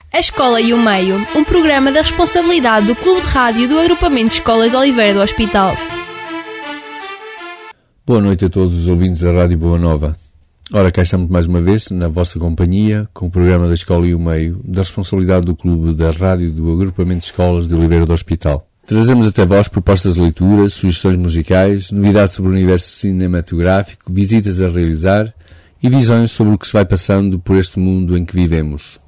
A Escola e o Meio, um programa da responsabilidade do Clube de Rádio do Agrupamento de Escolas de Oliveira do Hospital. Boa noite a todos os ouvintes da Rádio Boa Nova. Ora, cá estamos mais uma vez, na vossa companhia, com o programa da Escola e o Meio, da responsabilidade do Clube da Rádio do Agrupamento de Escolas de Oliveira do Hospital. Trazemos até vós propostas de leitura, sugestões musicais, novidades sobre o universo cinematográfico, visitas a realizar e visões sobre o que se vai passando por este mundo em que vivemos.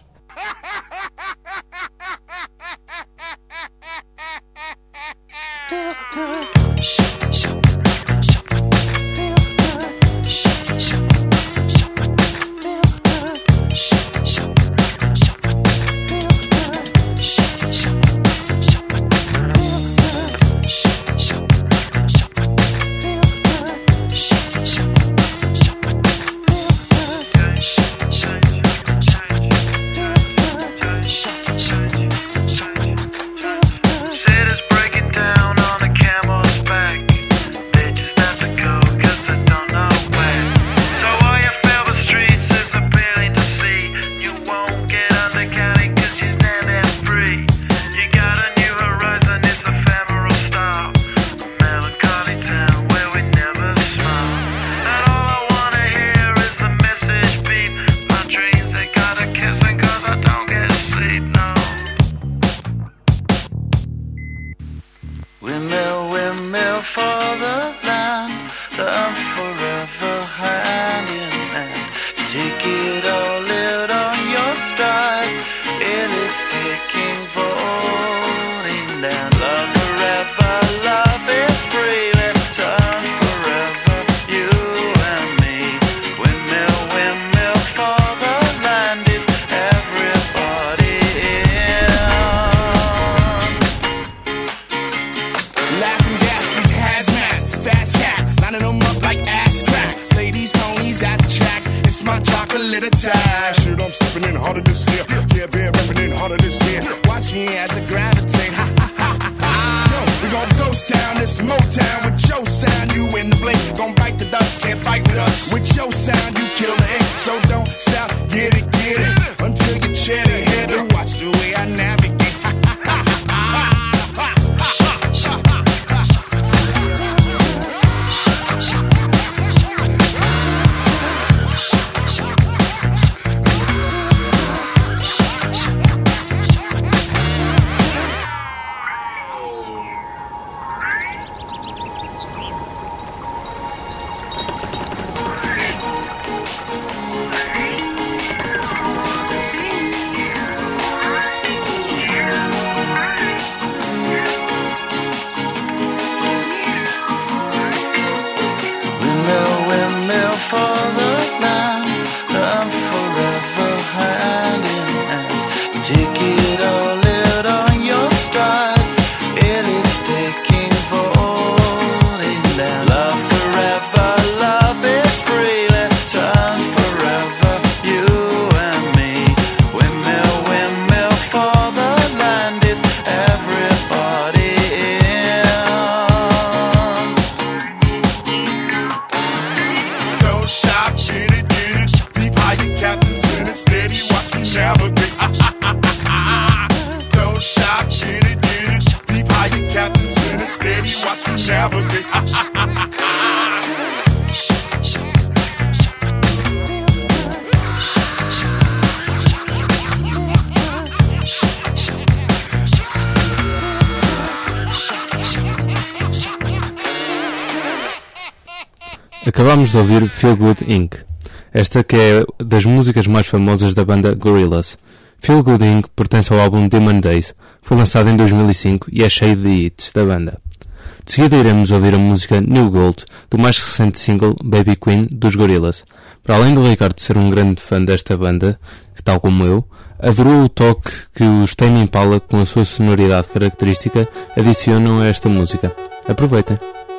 Acabámos de ouvir Feel Good Inc. Esta que é das músicas mais famosas da banda Gorillaz. Feel Good Inc. pertence ao álbum Demon Days, foi lançado em 2005 e é cheio de hits da banda. De seguida iremos ouvir a música New Gold, do mais recente single Baby Queen, dos Gorillaz. Para além do Ricardo ser um grande fã desta banda, tal como eu, adorou o toque que os Tame Impala, com a sua sonoridade característica, adicionam a esta música. Aproveitem!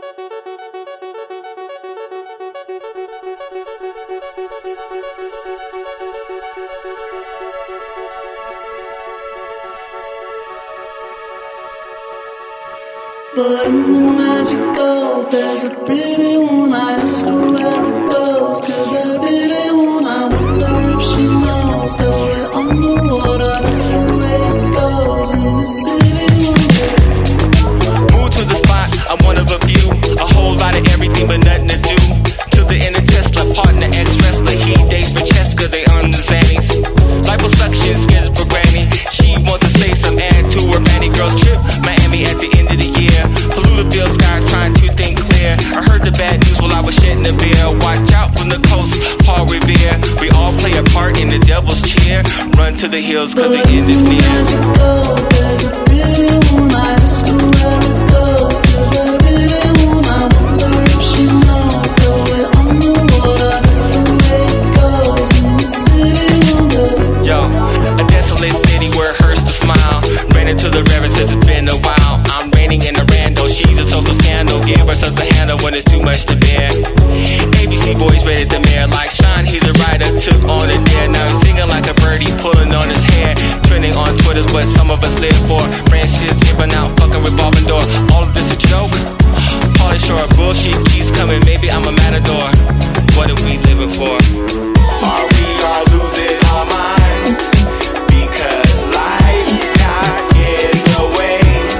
But in the magical, there's a pretty one. I ask her where it goes, 'cause every day when I wonder if she knows that we're underwater. goes in the city wonder. Move to the spot, I'm one of a few. A whole lot of everything but nothing to do. To the inner Tesla, partner, ex-wrestler. He dates Francesca, they on the Xannies. Liposuction, skins for granny. She wants to say some add to her fanny. Girls trip, Miami at the end of the year. Polluted sky, trying to think clear. I heard the bad news while I was shedding the beer. Watch out from the coast, Paul Revere. We all play a part in the devil's cheer. Run to the hills, cause the end is near. There's a pretty moon, I ask her where it goes. Cause I really wanna wonder if she knows the way on the water. That's the way it goes in the city wonder. Yo, a desolate city where it hurts to smile. Ran into the reverend since it's been a while. I'm raining in a rando, she's a social scandal. Give her such a handle when it's too much to bear. ABC boys rated the mayor like Sean, he's a writer, took on a dare. Now he's singing like a birdie, pulling on his hair. Trending on Twitter's what some of us live for. Friendships giving out, fucking revolving door. All of this a joke? Pauly Shore, bullshit keeps coming, maybe I'm a matador. What are we living for? Are we all losing our minds? Because life got in the way.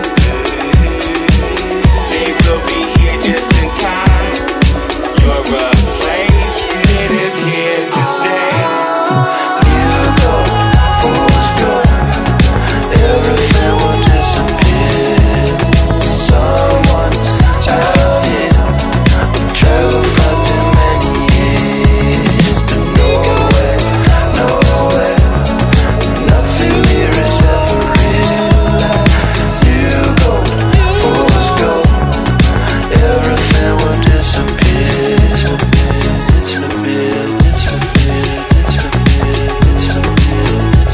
They will be here just in time. Your replacement is here to stay. You go, fools go. Everything will disappear. Someone's out here. Travel far too many years to nowhere, nowhere. Nothing here is ever real. You go, fools go. Everything will disappear. Disappear, disappear, disappear, disappear,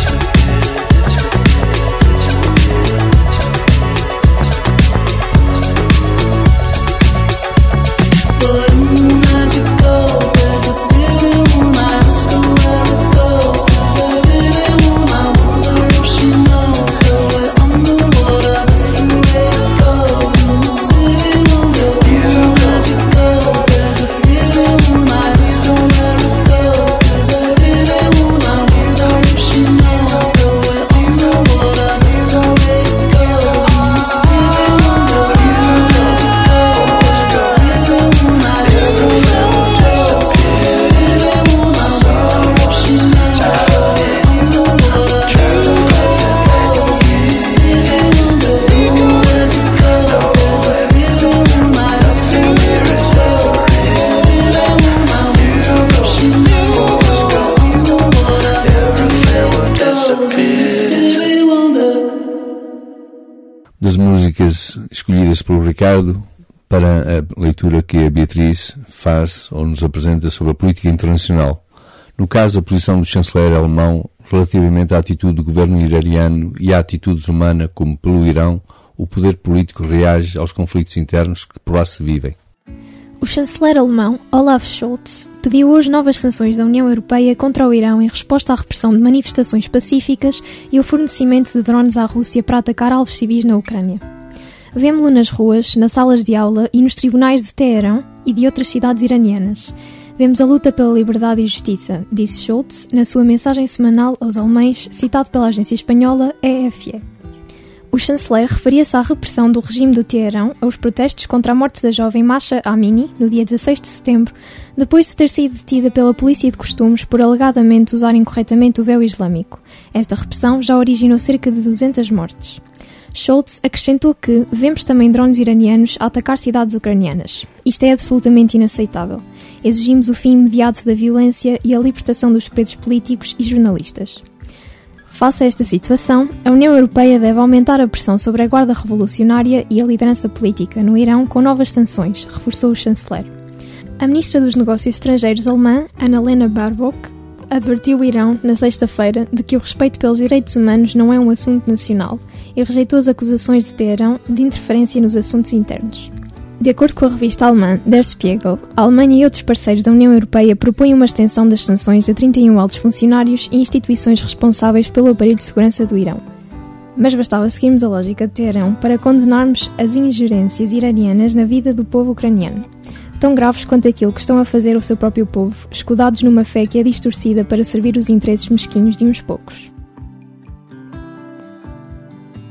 but magical, there's a pretty moon, I ask her where it goes. Cause I really wanna wonder if she knows the way on the water. That's the way it goes in the city wonder. Magical, there's a pretty moon, I ask her where it goes. Cause I really wanna wonder if she knows the way on the water. That's the way it goes in the city wonder. Magical, there's a pretty moon, I ask her where it goes. Cause I really wanna wonder if she knows the way on the water. That's the way it goes in the city wonder. Magical, there's a pretty moon, I ask her where it goes. Cause I really wanna wonder if she knows the way on the water. That's the way it goes in the city wonder. Das músicas escolhidas pelo Ricardo para a leitura que a Beatriz faz ou nos apresenta sobre a política internacional. No caso, a posição do chanceler alemão relativamente à atitude do governo iraniano e à atitude humana como pelo Irão, o poder político reage aos conflitos internos que por lá se vivem. O chanceler alemão, Olaf Scholz, pediu hoje novas sanções da União Europeia contra o Irão em resposta à repressão de manifestações pacíficas e ao fornecimento de drones à Rússia para atacar alvos civis na Ucrânia. Vemo-lo nas ruas, nas salas de aula e nos tribunais de Teherão e de outras cidades iranianas. Vemos a luta pela liberdade e justiça, disse Scholz na sua mensagem semanal aos alemães, citado pela agência espanhola EFE. O chanceler referia-se à repressão do regime do Teherão aos protestos contra a morte da jovem Mahsa Amini, no dia 16 de setembro, depois de ter sido detida pela polícia de costumes por alegadamente usar incorretamente o véu islâmico. Esta repressão já originou cerca de 200 mortes. Scholz acrescentou que vemos também drones iranianos a atacar cidades ucranianas. Isto é absolutamente inaceitável. Exigimos o fim imediato da violência e a libertação dos presos políticos e jornalistas. Face a esta situação, a União Europeia deve aumentar a pressão sobre a Guarda Revolucionária e a liderança política no Irão com novas sanções, reforçou o chanceler. A ministra dos Negócios Estrangeiros alemã, Annalena Baerbock, advertiu o Irão na sexta-feira de que o respeito pelos direitos humanos não é um assunto nacional e rejeitou as acusações de Teherão de interferência nos assuntos internos. De acordo com a revista alemã Der Spiegel, a Alemanha e outros parceiros da União Europeia propõem uma extensão das sanções a 31 altos funcionários e instituições responsáveis pelo aparelho de segurança do Irão. Mas bastava seguirmos a lógica de Teherão para condenarmos as ingerências iranianas na vida do povo ucraniano, tão graves quanto aquilo que estão a fazer ao seu próprio povo, escudados numa fé que é distorcida para servir os interesses mesquinhos de uns poucos.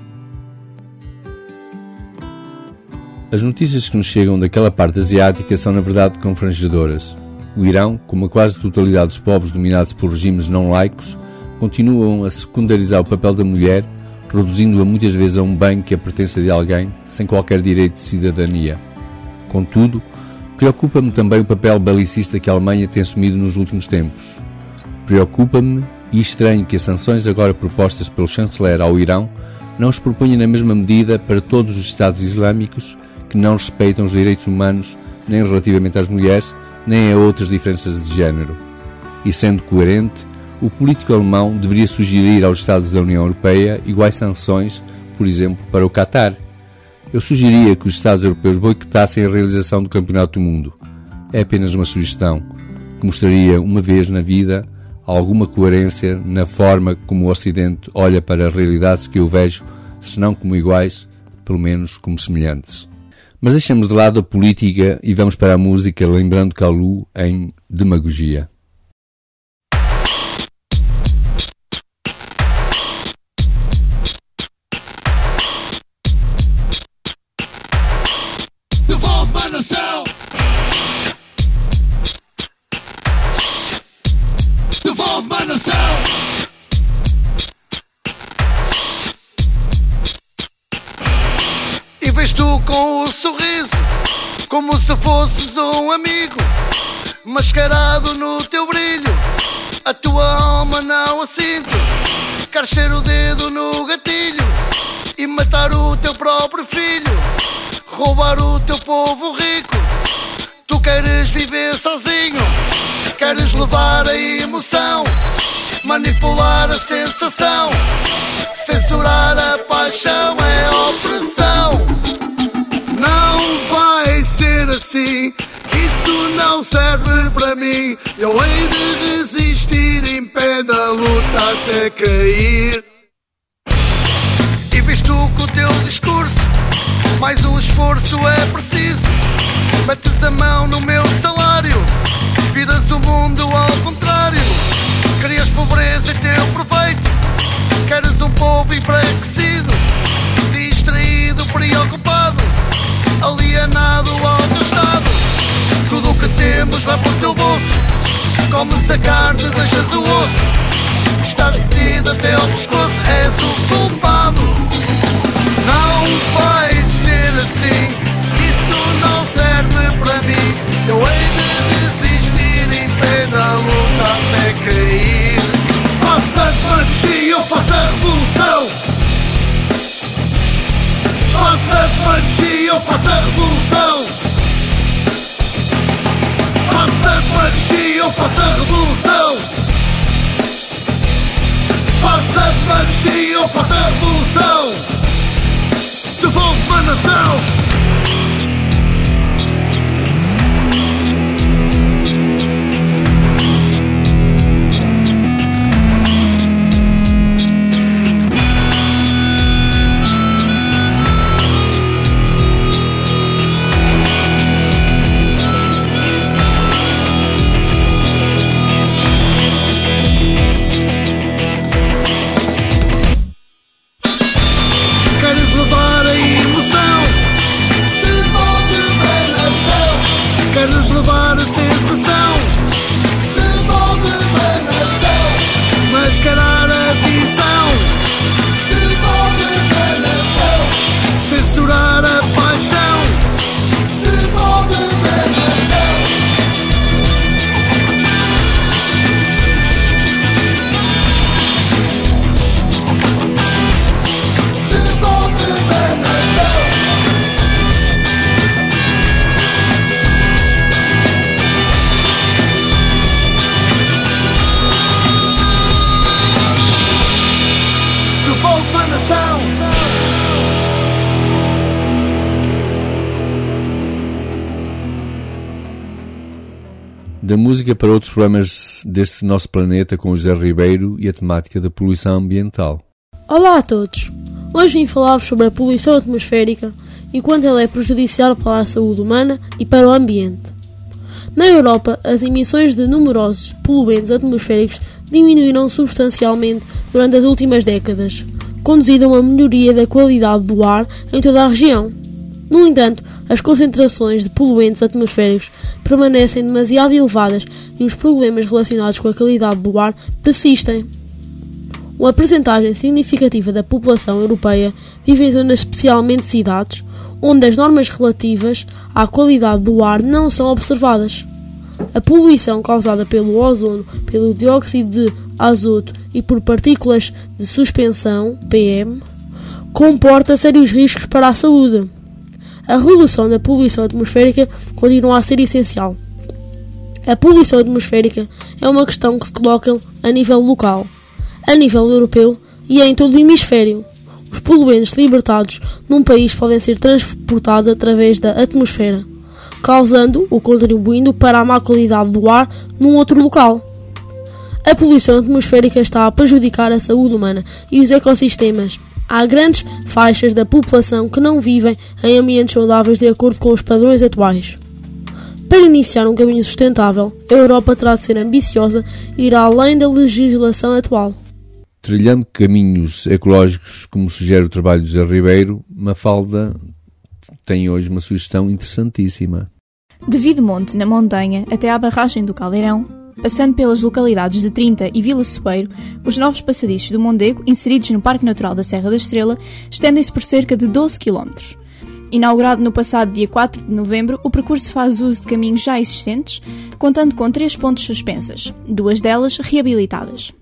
As notícias que nos chegam daquela parte asiática são, na verdade, confrangedoras. O Irão, como a quase totalidade dos povos dominados por regimes não laicos, continuam a secundarizar o papel da mulher, reduzindo-a muitas vezes a um bem que a pertença de alguém, sem qualquer direito de cidadania. Contudo, preocupa-me também o papel belicista que a Alemanha tem assumido nos últimos tempos. Preocupa-me e estranho que as sanções agora propostas pelo chanceler ao Irão não os proponha na mesma medida para todos os Estados islâmicos que não respeitam os direitos humanos nem relativamente às mulheres, nem a outras diferenças de género. E sendo coerente, o político alemão deveria sugerir aos Estados da União Europeia iguais sanções, por exemplo, para o Qatar. Eu sugeria que os Estados europeus boicotassem a realização do Campeonato do Mundo. É apenas uma sugestão, que mostraria uma vez na vida alguma coerência na forma como o Ocidente olha para as realidades que eu vejo, se não como iguais, pelo menos como semelhantes. Mas deixamos de lado a política e vamos para a música, lembrando Kalu em Demagogia. Devolve-me no céu! Devolve-me no céu! E vês tu com o sorriso, como se fosses um amigo, mascarado no teu brilho, a tua alma não a sinto. Queres ter o dedo no gatilho e matar o teu próprio filho, roubar o teu povo rico. Tu queres viver sozinho, queres levar a emoção, manipular a sensação, censurar a paixão é opressão. Não vai ser assim, isso não serve para mim. Eu hei de resistir em pé na luta até cair. E visto que o teu discurso, mais um esforço é preciso. Metes a mão no meu salário, viras o mundo ao contrário. Crias pobreza em teu proveito, queres um povo enfraquecido, distraído, preocupado, alienado ao teu estado. Tudo o que temos vai para o teu bolso, comes a carne, deixas o osso, estás metido até ao pescoço, és o culpado. Não vai ser assim, isso não serve para mim. Eu hei de resistir em pé na luta até cair. Faça a magia, eu faço a revolução. Faça a magia, eu faço a revolução. Faça a magia, eu faço a revolução. Faça a magia, eu faço a revolução. Devolve-me a nação. Queres levar a sensação, devolve-me a nação. Mascarar a visão, devolve-me a nação. Censurar a paixão, devolve-me a nação. Devolve-me a nação. Da música para outros problemas deste nosso planeta com o José Ribeiro e a temática da poluição ambiental. Olá a todos! Hoje vim falar-vos sobre a poluição atmosférica e quanto ela é prejudicial para a saúde humana e para o ambiente. Na Europa, as emissões de numerosos poluentes atmosféricos diminuíram substancialmente durante as últimas décadas, conduzindo a uma melhoria da qualidade do ar em toda a região. No entanto, as concentrações de poluentes atmosféricos permanecem demasiado elevadas e os problemas relacionados com a qualidade do ar persistem. Uma percentagem significativa da população europeia vive em zonas, especialmente cidades, onde as normas relativas à qualidade do ar não são observadas. A poluição causada pelo ozono, pelo dióxido de azoto e por partículas de suspensão, PM, comporta sérios riscos para a saúde. A redução da poluição atmosférica continua a ser essencial. A poluição atmosférica é uma questão que se coloca a nível local, a nível europeu e em todo o hemisfério. Os poluentes libertados num país podem ser transportados através da atmosfera, causando ou contribuindo para a má qualidade do ar num outro local. A poluição atmosférica está a prejudicar a saúde humana e os ecossistemas. Há grandes faixas da população que não vivem em ambientes saudáveis de acordo com os padrões atuais. Para iniciar um caminho sustentável, a Europa terá de ser ambiciosa e ir além da legislação atual. Trilhando caminhos ecológicos, como sugere o trabalho de José Ribeiro, Mafalda tem hoje uma sugestão interessantíssima. De Videmonte, na montanha, até à barragem do Caldeirão, passando pelas localidades de Trinta e Vila Soeiro, os novos passadiços do Mondego, inseridos no Parque Natural da Serra da Estrela, estendem-se por cerca de 12 km. Inaugurado no passado dia 4 de novembro, o percurso faz uso de caminhos já existentes, contando com 3 pontes suspensas, 2 delas reabilitadas.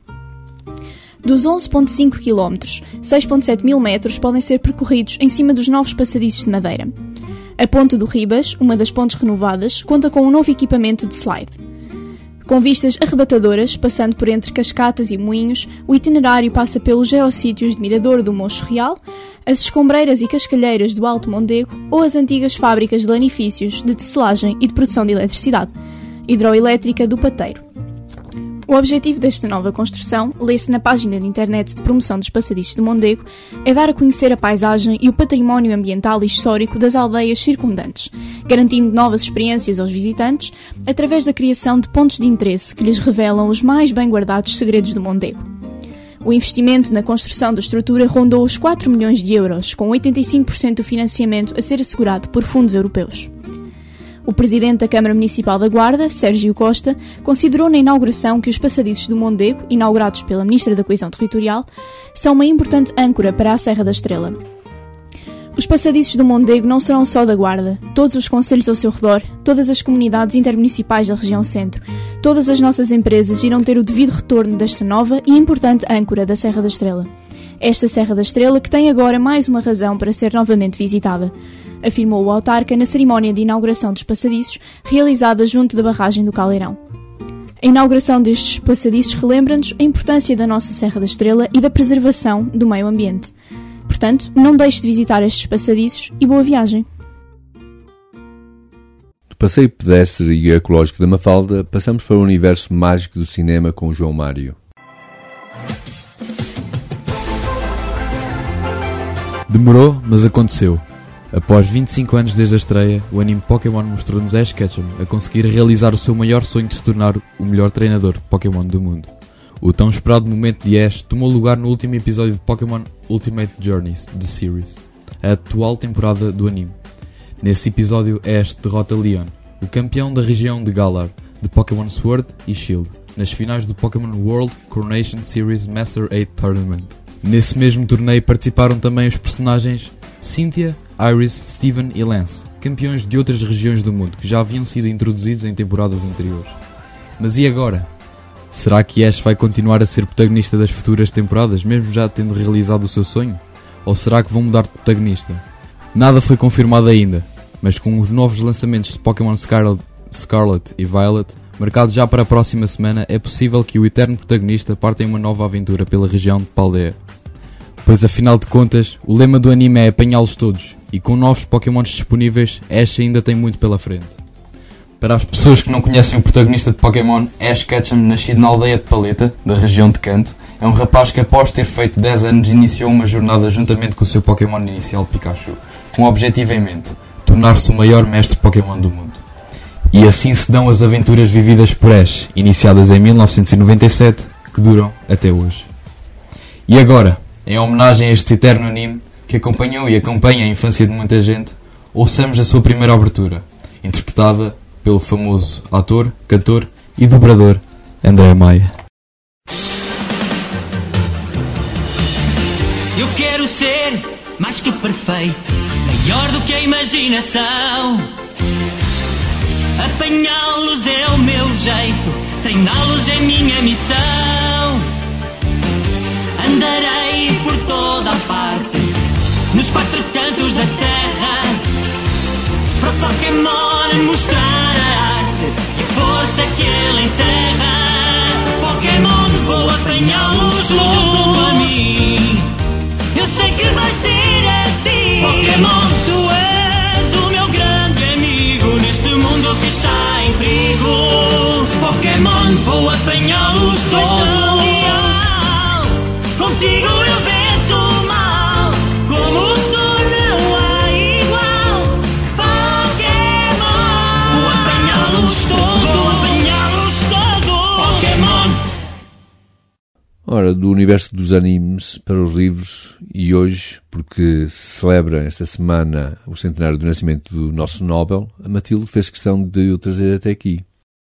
Dos 11,5 km, 6,7 mil metros podem ser percorridos em cima dos novos passadiços de madeira. A Ponte do Ribas, uma das pontes renovadas, conta com um novo equipamento de slide. Com vistas arrebatadoras, passando por entre cascatas e moinhos, o itinerário passa pelos geossítios de Mirador do Mocho Real, as escombreiras e cascalheiras do Alto Mondego ou as antigas fábricas de lanifícios de tecelagem e de produção de eletricidade, hidroelétrica do Pateiro. O objetivo desta nova construção, lê-se na página de internet de promoção dos passadiços de Mondego, é dar a conhecer a paisagem e o património ambiental e histórico das aldeias circundantes, garantindo novas experiências aos visitantes através da criação de pontos de interesse que lhes revelam os mais bem guardados segredos do Mondego. O investimento na construção da estrutura rondou os 4 milhões de euros, com 85% do financiamento a ser assegurado por fundos europeus. O presidente da Câmara Municipal da Guarda, Sérgio Costa, considerou na inauguração que os passadiços do Mondego, inaugurados pela Ministra da Coesão Territorial, são uma importante âncora para a Serra da Estrela. Os passadiços do Mondego não serão só da Guarda. Todos os concelhos ao seu redor, todas as comunidades intermunicipais da região centro, todas as nossas empresas irão ter o devido retorno desta nova e importante âncora da Serra da Estrela. Esta Serra da Estrela que tem agora mais uma razão para ser novamente visitada, afirmou o autarca na cerimónia de inauguração dos passadiços realizada junto da barragem do Caldeirão. A inauguração destes passadiços relembra-nos a importância da nossa Serra da Estrela e da preservação do meio ambiente. Portanto, não deixe de visitar estes passadiços e boa viagem. Do passeio pedestre e ecológico da Mafalda, passamos para o universo mágico do cinema com o João Mário. Demorou, mas aconteceu. Após 25 anos desde a estreia, o anime Pokémon mostrou-nos Ash Ketchum a conseguir realizar o seu maior sonho de se tornar o melhor treinador de Pokémon do mundo. O tão esperado momento de Ash tomou lugar no último episódio de Pokémon Ultimate Journeys The Series, a atual temporada do anime. Nesse episódio, Ash derrota Leon, o campeão da região de Galar, de Pokémon Sword e Shield, nas finais do Pokémon World Coronation Series Master 8 Tournament. Nesse mesmo torneio participaram também os personagens Cynthia, Iris, Steven e Lance, campeões de outras regiões do mundo que já haviam sido introduzidos em temporadas anteriores. Mas e agora? Será que Ash vai continuar a ser protagonista das futuras temporadas, mesmo já tendo realizado o seu sonho? Ou será que vão mudar de protagonista? Nada foi confirmado ainda, mas com os novos lançamentos de Pokémon Scarlet e Violet, marcados já para a próxima semana, é possível que o eterno protagonista parta em uma nova aventura pela região de Paldea. Pois afinal de contas, o lema do anime é apanhá-los todos, e com novos Pokémons disponíveis, Ash ainda tem muito pela frente. Para as pessoas que não conhecem o protagonista de Pokémon, Ash Ketchum, nascido na aldeia de Paleta, da região de Kanto, é um rapaz que após ter feito 10 anos iniciou uma jornada juntamente com o seu Pokémon inicial Pikachu, com o objetivo em mente, tornar-se o maior mestre Pokémon do mundo. E assim se dão as aventuras vividas por Ash, iniciadas em 1997, que duram até hoje. E agora, em homenagem a este eterno anime, que acompanhou e acompanha a infância de muita gente, ouçamos a sua primeira abertura, interpretada pelo famoso ator, cantor e dobrador André Maia. Eu quero ser mais que perfeito, maior do que a imaginação. Apanhá-los é o meu jeito, treiná-los é minha missão. Andarei por toda a parte, nos quatro cantos da terra, para o Pokémon mostrar a arte e a força que ele encerra. Pokémon, vou apanhá-los junto a mim. Eu sei que vai ser assim. Pokémon, tu és o meu grande amigo neste mundo que está em perigo. Pokémon, vou apanhá-los todos. Contigo eu venço o mal, como tu não há igual. Pokémon, vou apanhá-los todos. Pokémon. Ora, do universo dos animes para os livros, e hoje, porque se celebra esta semana o centenário do nascimento do nosso Nobel, a Matilde fez questão de o trazer até aqui.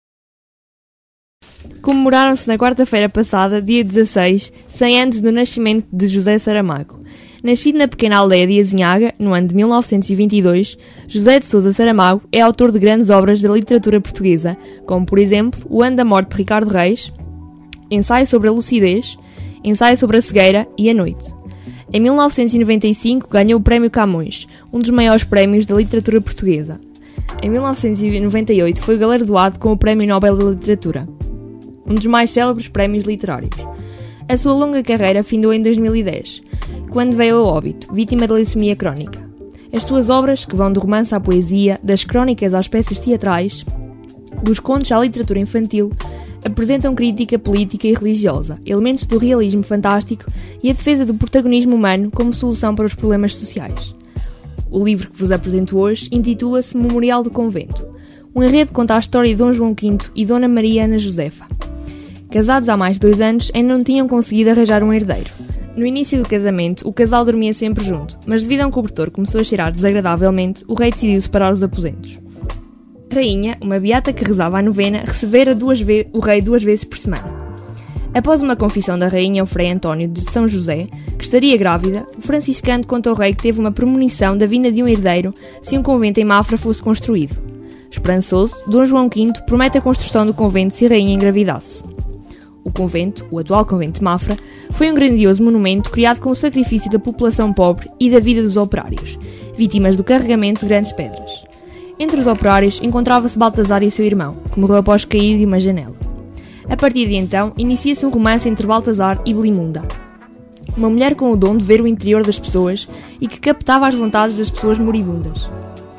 Comemoraram-se na quarta-feira passada, dia 16, 100 anos do nascimento de José Saramago. Nascido na pequena aldeia de Azinhaga, no ano de 1922, José de Sousa Saramago é autor de grandes obras da literatura portuguesa, como, por exemplo, O Ano da Morte de Ricardo Reis, Ensaio sobre a Lucidez, Ensaio sobre a Cegueira e A Noite. Em 1995 ganhou o Prémio Camões, um dos maiores prémios da literatura portuguesa. Em 1998 foi galardoado com o Prémio Nobel da Literatura, um dos mais célebres prémios literários. A sua longa carreira findou em 2010, quando veio a óbito, vítima da leucemia crónica. As suas obras, que vão do romance à poesia, das crónicas às peças teatrais, dos contos à literatura infantil, apresentam crítica política e religiosa, elementos do realismo fantástico e a defesa do protagonismo humano como solução para os problemas sociais. O livro que vos apresento hoje intitula-se Memorial do Convento. Um enredo que conta a história de Dom João V e Dona Maria Ana Josefa. Casados há mais de 2 anos, ainda não tinham conseguido arranjar um herdeiro. No início do casamento, o casal dormia sempre junto, mas devido a um cobertor que começou a cheirar desagradavelmente, o rei decidiu separar os aposentos. A rainha, uma beata que rezava a novena, recebera o rei 2 vezes por semana. Após uma confissão da rainha ao Frei António de São José, que estaria grávida, o franciscano conta ao rei que teve uma premonição da vinda de um herdeiro se um convento em Mafra fosse construído. Esperançoso, Dom João V promete a construção do convento se a rainha engravidasse. O convento, o atual convento de Mafra, foi um grandioso monumento criado com o sacrifício da população pobre e da vida dos operários, vítimas do carregamento de grandes pedras. Entre os operários encontrava-se Baltazar e o seu irmão, que morreu após cair de uma janela. A partir de então, inicia-se um romance entre Baltazar e Belimunda, uma mulher com o dom de ver o interior das pessoas e que captava as vontades das pessoas moribundas.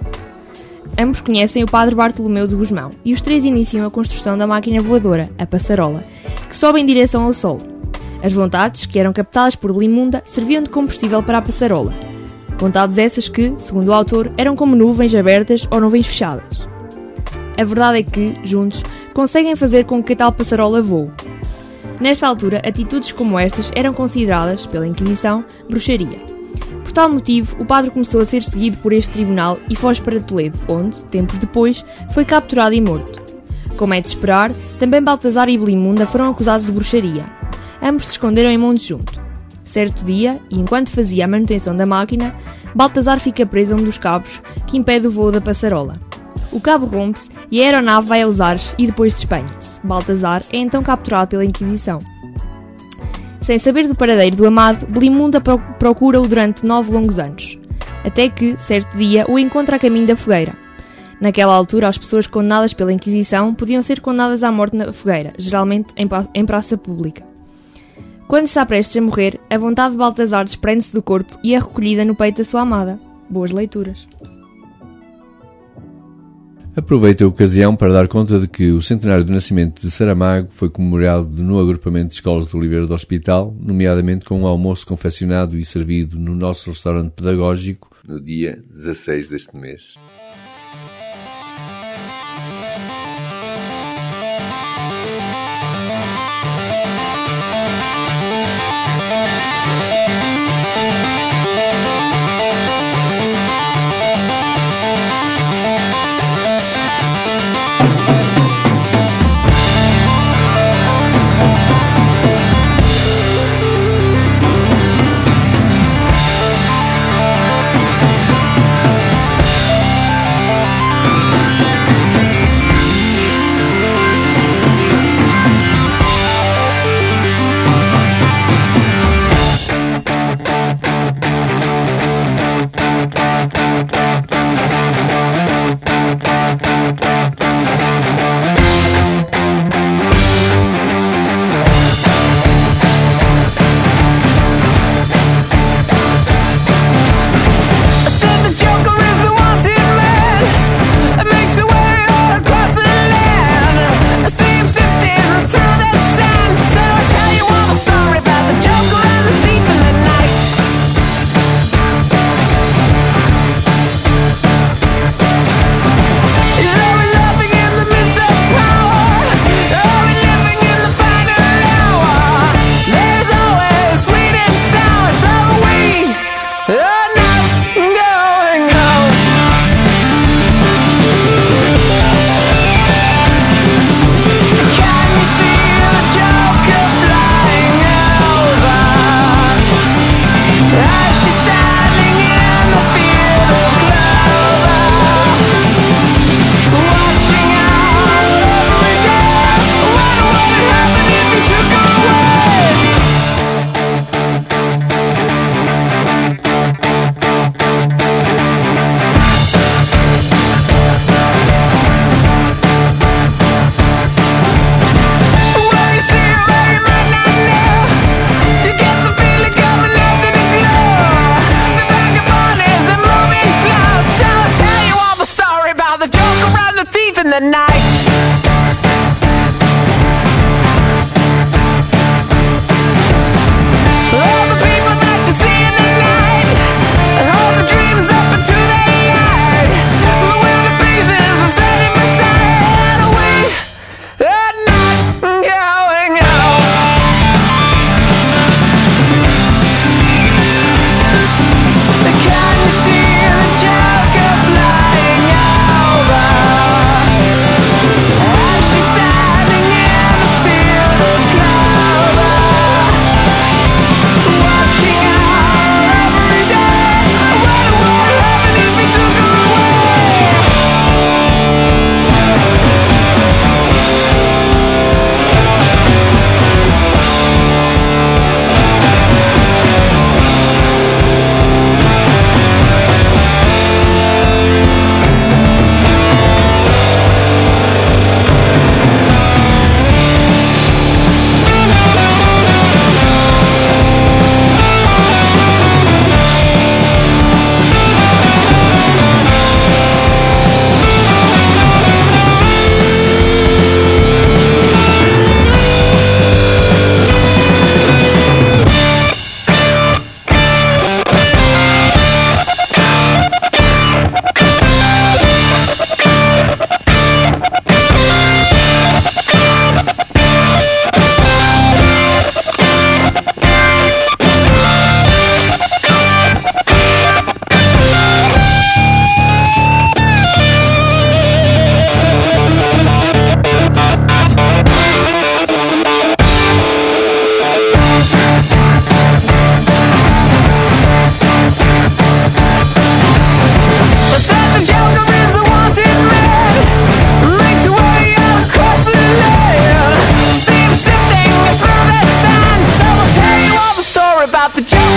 Ambos conhecem o padre Bartolomeu de Gusmão e os 3 iniciam a construção da máquina voadora, a Passarola, que sobe em direção ao Sol. As vontades, que eram captadas por Belimunda, serviam de combustível para a Passarola. Vontades essas que, segundo o autor, eram como nuvens abertas ou nuvens fechadas. A verdade é que, juntos, conseguem fazer com que a tal passarola voe. Nesta altura, atitudes como estas eram consideradas, pela Inquisição, bruxaria. Por tal motivo, o padre começou a ser seguido por este tribunal e foge para Toledo, onde, tempos depois, foi capturado e morto. Como é de esperar, também Baltazar e Belimunda foram acusados de bruxaria. Ambos se esconderam em monte junto. Certo dia, e enquanto fazia a manutenção da máquina, Baltazar fica preso a um dos cabos que impede o voo da passarola. O cabo rompe-se e a aeronave vai aos ares e depois despenha-se. Baltazar é então capturado pela Inquisição. Sem saber do paradeiro do amado, Belimunda procura-o durante 9 longos anos, até que, certo dia, o encontra a caminho da fogueira. Naquela altura, as pessoas condenadas pela Inquisição podiam ser condenadas à morte na fogueira, geralmente em praça pública. Quando está prestes a morrer, a vontade de Baltazar desprende-se do corpo e é recolhida no peito da sua amada. Boas leituras. Aproveito a ocasião para dar conta de que o centenário do nascimento de Saramago foi comemorado no agrupamento de escolas de Oliveira do Hospital, nomeadamente com um almoço confeccionado e servido no nosso restaurante pedagógico no dia 16 deste mês.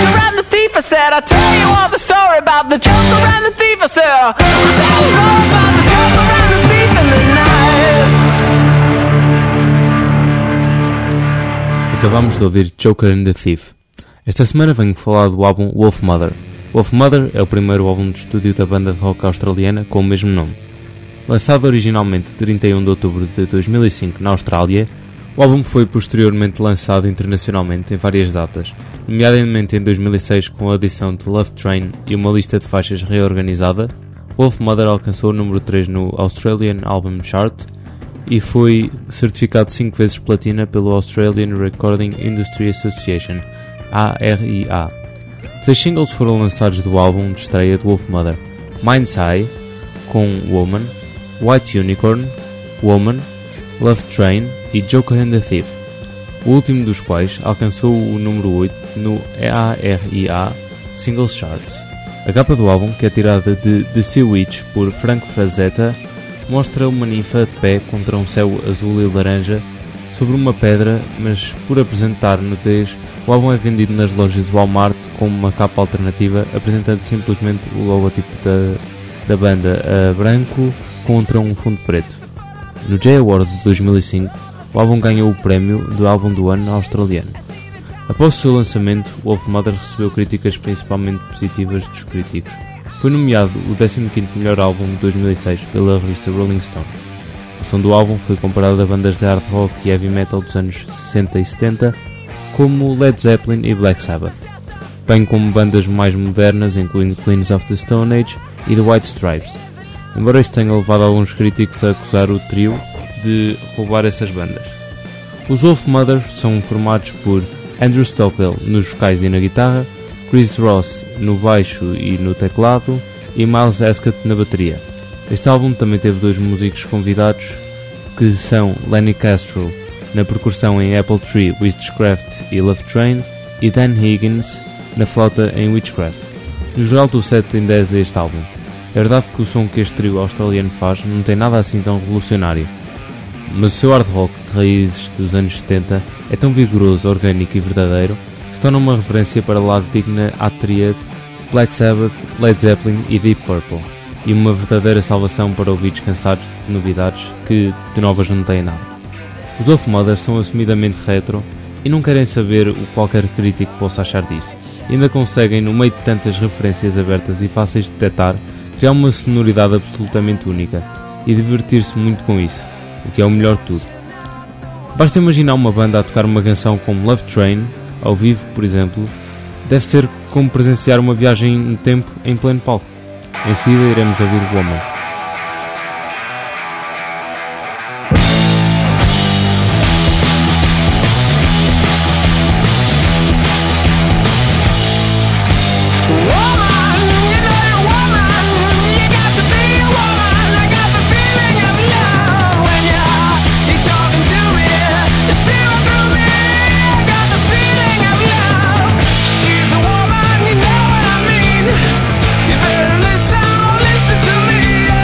joker and the thief. I said, I'll tell you all the story about the joker and the thief. I said, I'll tell you all about the joker and the thief in the night. Acabamos de ouvir Joker and the Thief. Esta semana venho falar do álbum Wolf Mother. Wolf Mother é o primeiro álbum de estúdio da banda de rock australiana com o mesmo nome. Lançado originalmente 31 de outubro de 2005 na Austrália, o álbum foi posteriormente lançado internacionalmente em várias datas, nomeadamente em 2006 com a adição de Love Train e uma lista de faixas reorganizada. Wolf Mother alcançou o número 3 no Australian Album Chart e foi certificado 5 vezes platina pelo Australian Recording Industry Association, ARIA. 6 singles foram lançados do álbum de estreia de Wolf Mother: Mind's Eye, com Woman, White Unicorn, Woman, Love Train e Joker and the Thief, o último dos quais alcançou o número 8 no ARIA Singles Charts. A capa do álbum, que é tirada de The Sea Witch por Frank Frazetta, mostra uma ninfa de pé contra um céu azul e laranja sobre uma pedra, mas por apresentar nudez, o álbum é vendido nas lojas Walmart como uma capa alternativa, apresentando simplesmente o logotipo da banda a branco contra um fundo preto. No J Award de 2005, o álbum ganhou o prémio do álbum do ano australiano. Após o seu lançamento, Wolf Mother recebeu críticas principalmente positivas dos críticos. Foi nomeado o 15º melhor álbum de 2006 pela revista Rolling Stone. O som do álbum foi comparado a bandas de hard rock e heavy metal dos anos 60 e 70, como Led Zeppelin e Black Sabbath, bem como bandas mais modernas, incluindo Queens of the Stone Age e The White Stripes, embora isso tenha levado alguns críticos a acusar o trio de roubar essas bandas. Os Wolf Mother são formados por Andrew Stockwell nos vocais e na guitarra, Chris Ross no baixo e no teclado e Miles Ascott na bateria. Este álbum também teve 2 músicos convidados, que são Lenny Castro na percussão em Apple Tree, Witchcraft e Love Train, e Dan Higgins na flauta em Witchcraft. No geral dou 7 em 10 a este álbum. É verdade que o som que este trio australiano faz não tem nada assim tão revolucionário, mas o seu hard rock de raízes dos anos 70 é tão vigoroso, orgânico e verdadeiro que se torna uma referência para lá digna à tríade Black Sabbath, Led Zeppelin e Deep Purple, e uma verdadeira salvação para ouvidos cansados de novidades que de novas não têm nada. Os Wolf Mother são assumidamente retro e não querem saber o que qualquer crítico possa achar disso. E ainda conseguem, no meio de tantas referências abertas e fáceis de detectar, criar uma sonoridade absolutamente única e divertir-se muito com isso, o que é o melhor de tudo. Basta imaginar uma banda a tocar uma canção como Love Train, ao vivo, por exemplo, deve ser como presenciar uma viagem no tempo em pleno palco. Em seguida iremos ouvir Woman. Listen to me.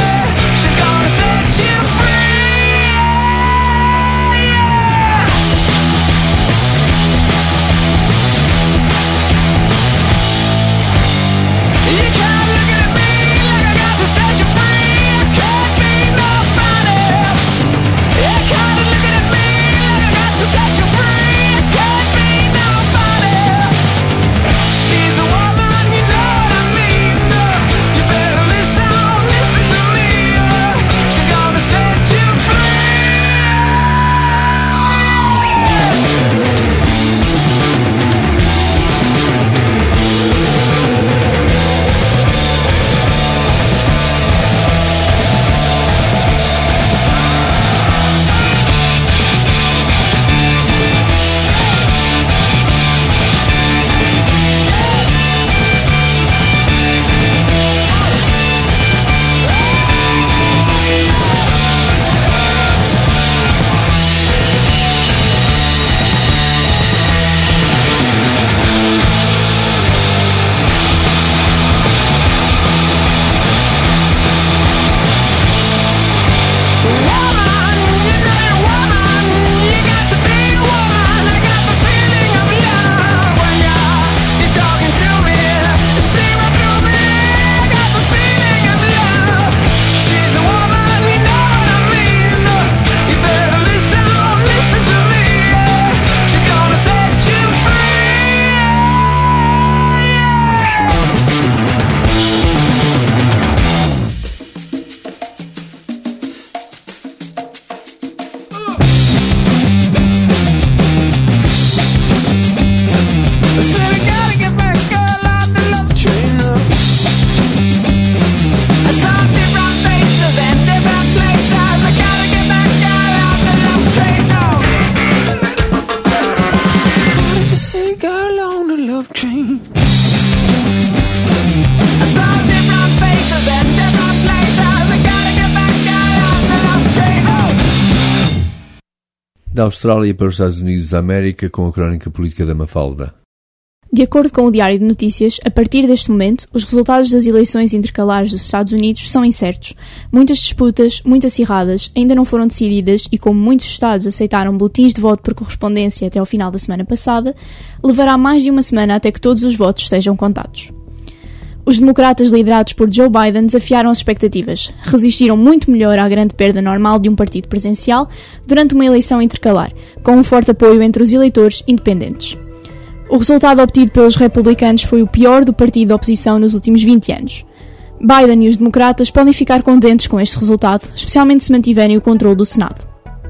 Da Austrália para os Estados Unidos da América, com a crónica política da Mafalda. De acordo com o Diário de Notícias, a partir deste momento, os resultados das eleições intercalares dos Estados Unidos são incertos. Muitas disputas, muito acirradas, ainda não foram decididas e, como muitos estados aceitaram boletins de voto por correspondência até ao final da semana passada, levará mais de uma semana até que todos os votos estejam contados. Os democratas liderados por Joe Biden desafiaram as expectativas. Resistiram muito melhor à grande perda normal de um partido presencial durante uma eleição intercalar, com um forte apoio entre os eleitores independentes. O resultado obtido pelos republicanos foi o pior do partido da oposição nos últimos 20 anos. Biden e os democratas podem ficar contentes com este resultado, especialmente se mantiverem o controle do Senado.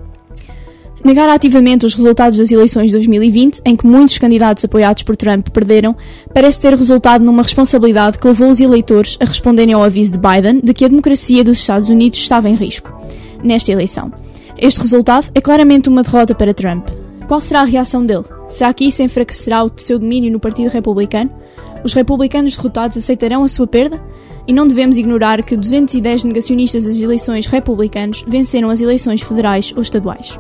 Negar ativamente os resultados das eleições de 2020, em que muitos candidatos apoiados por Trump perderam, parece ter resultado numa responsabilidade que levou os eleitores a responderem ao aviso de Biden de que a democracia dos Estados Unidos estava em risco nesta eleição. Este resultado é claramente uma derrota para Trump. Qual será a reação dele? Será que isso enfraquecerá o seu domínio no Partido Republicano? Os republicanos derrotados aceitarão a sua perda? E não devemos ignorar que 210 negacionistas das eleições republicanos venceram as eleições federais ou estaduais.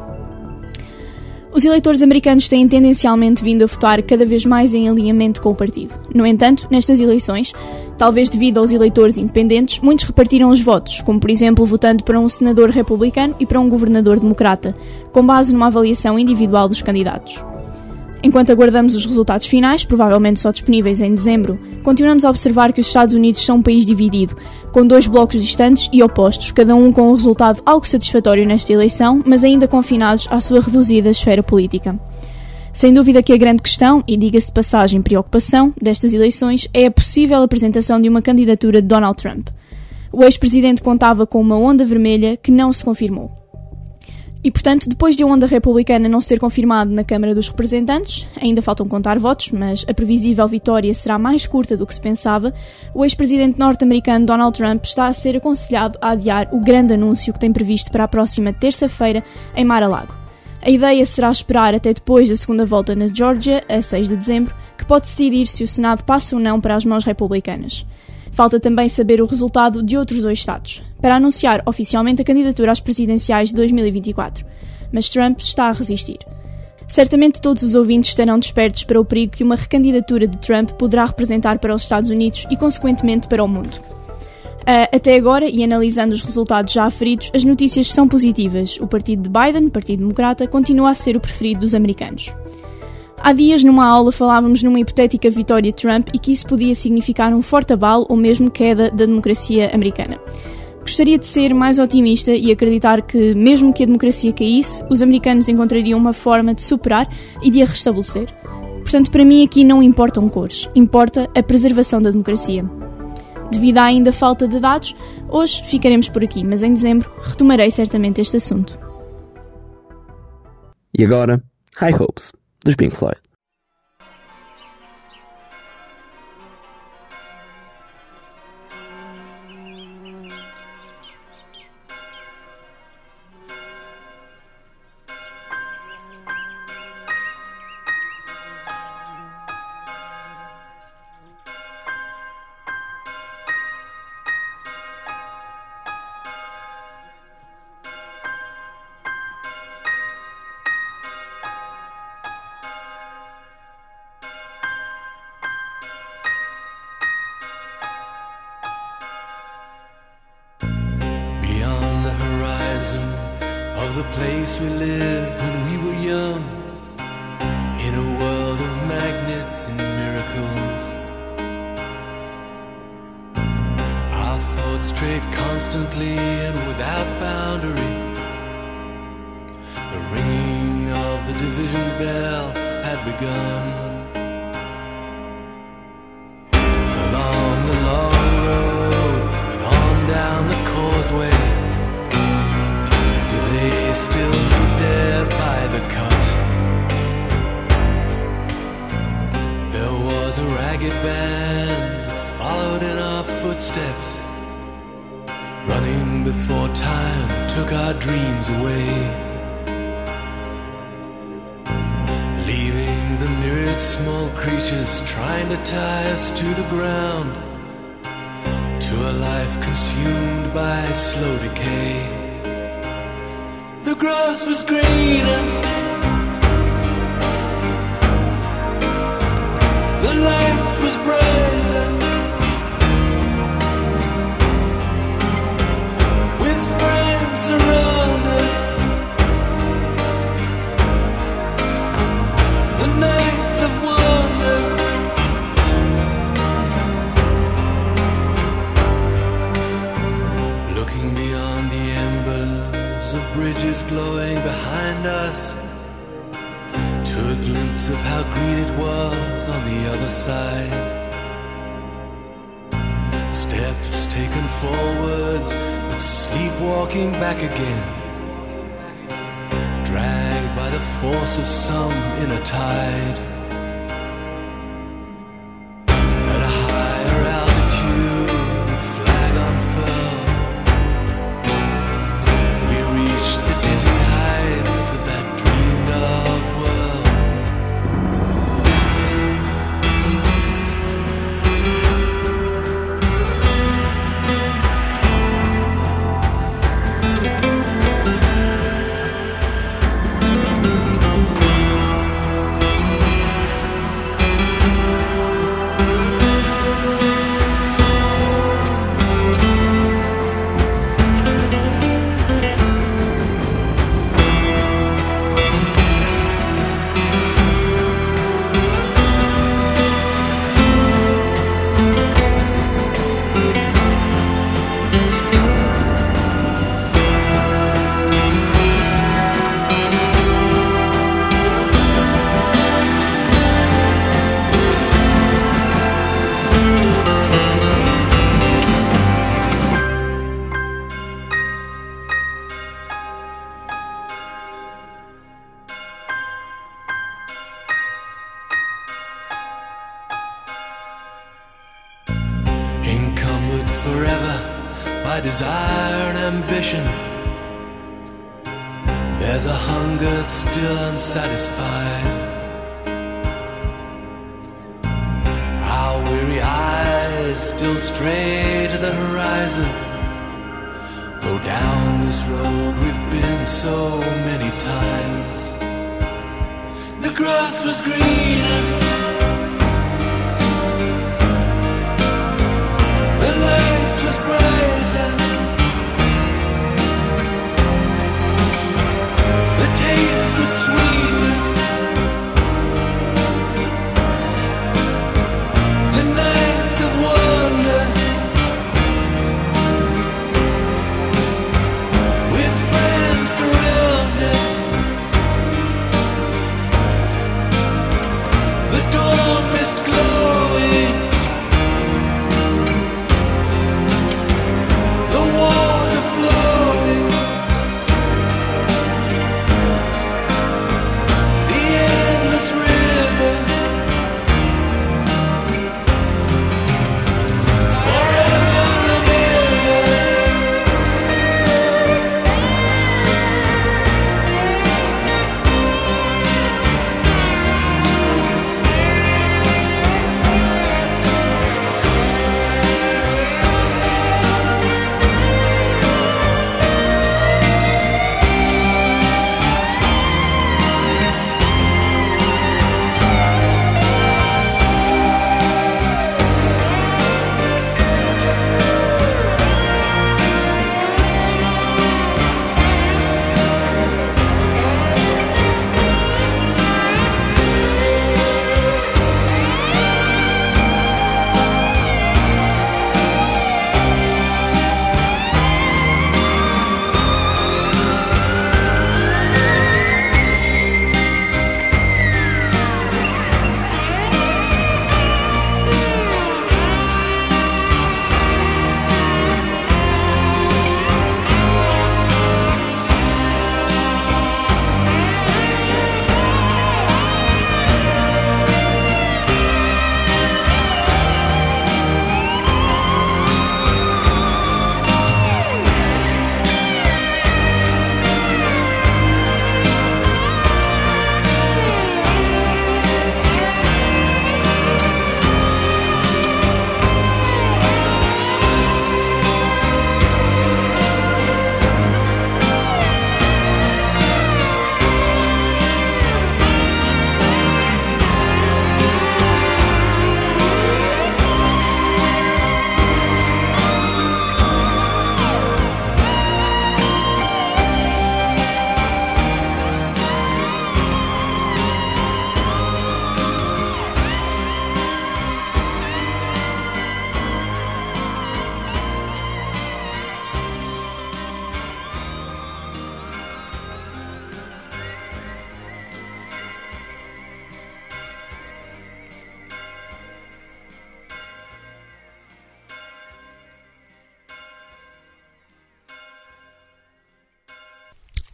Os eleitores americanos têm tendencialmente vindo a votar cada vez mais em alinhamento com o partido. No entanto, nestas eleições, talvez devido aos eleitores independentes, muitos repartiram os votos, como por exemplo votando para um senador republicano e para um governador democrata, com base numa avaliação individual dos candidatos. Enquanto aguardamos os resultados finais, provavelmente só disponíveis em dezembro, continuamos a observar que os Estados Unidos são um país dividido, com dois blocos distantes e opostos, cada um com um resultado algo satisfatório nesta eleição, mas ainda confinados à sua reduzida esfera política. Sem dúvida que a grande questão, e diga-se de passagem preocupação, destas eleições é a possível apresentação de uma candidatura de Donald Trump. O ex-presidente contava com uma onda vermelha que não se confirmou. E, portanto, depois de a onda republicana não ser confirmada na Câmara dos Representantes, ainda faltam contar votos, mas a previsível vitória será mais curta do que se pensava, o ex-presidente norte-americano Donald Trump está a ser aconselhado a adiar o grande anúncio que tem previsto para a próxima terça-feira em Mar-a-Lago. A ideia será esperar até depois da segunda volta na Geórgia, a 6 de dezembro, que pode decidir se o Senado passa ou não para as mãos republicanas. Falta também saber o resultado de outros dois estados, para anunciar oficialmente a candidatura às presidenciais de 2024. Mas Trump está a resistir. Certamente todos os ouvintes estarão despertos para o perigo que uma recandidatura de Trump poderá representar para os Estados Unidos e, consequentemente, para o mundo. Até agora, e analisando os resultados já aferidos, as notícias são positivas. O partido de Biden, o Partido Democrata, continua a ser o preferido dos americanos. Há dias, numa aula, falávamos numa hipotética vitória de Trump e que isso podia significar um forte abalo ou mesmo queda da democracia americana. Gostaria de ser mais otimista e acreditar que, mesmo que a democracia caísse, os americanos encontrariam uma forma de superar e de a restabelecer. Portanto, para mim aqui não importam cores, importa a preservação da democracia. Devido à ainda falta de dados, hoje ficaremos por aqui, mas em dezembro retomarei certamente este assunto. E agora, High Hopes, dos Pink Floyd. The place we lived when we were young, in a world of magnets and miracles. Our thoughts strayed constantly and without boundary. The ringing of the division bell had begun. Along the long road and on down the causeway, they still stood there by the cut. There was a ragged band that followed in our footsteps, running before time took our dreams away, leaving the myriad small creatures trying to tie us to the ground, to a life consumed by slow decay. The grass was greener, the light was brighter, with friends around us. The nights of wonder, looking beyond the embers of bridges glowing behind us, to a glimpse of how green it was on the other side. Steps taken forwards, but sleepwalking back again, dragged by the force of some inner tide. At a higher altitude, the flag unfurled, we reached the dizzy heights of that dreamed of world. Encumbered forever by desire and ambition, there's a hunger still unsatisfied. Our weary eyes still stray to the horizon, though down this road we've been so many times. The grass was greener, the light was brighter, the taste was sweeter, the nights of wonder, with friends surrounded, the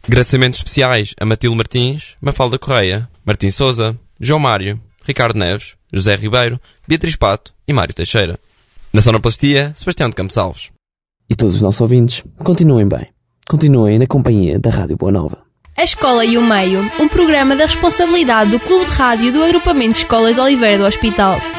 Agradecimentos especiais a Matilde Martins, Mafalda Correia, Martim Souza, João Mário, Ricardo Neves, José Ribeiro, Beatriz Pato e Mário Teixeira. Na sonoplastia, Sebastião de Campos Alves. E todos os nossos ouvintes, continuem bem. Continuem na companhia da Rádio Boa Nova. A Escola e o Meio, um programa da responsabilidade do Clube de Rádio do Agrupamento de Escolas de Oliveira do Hospital.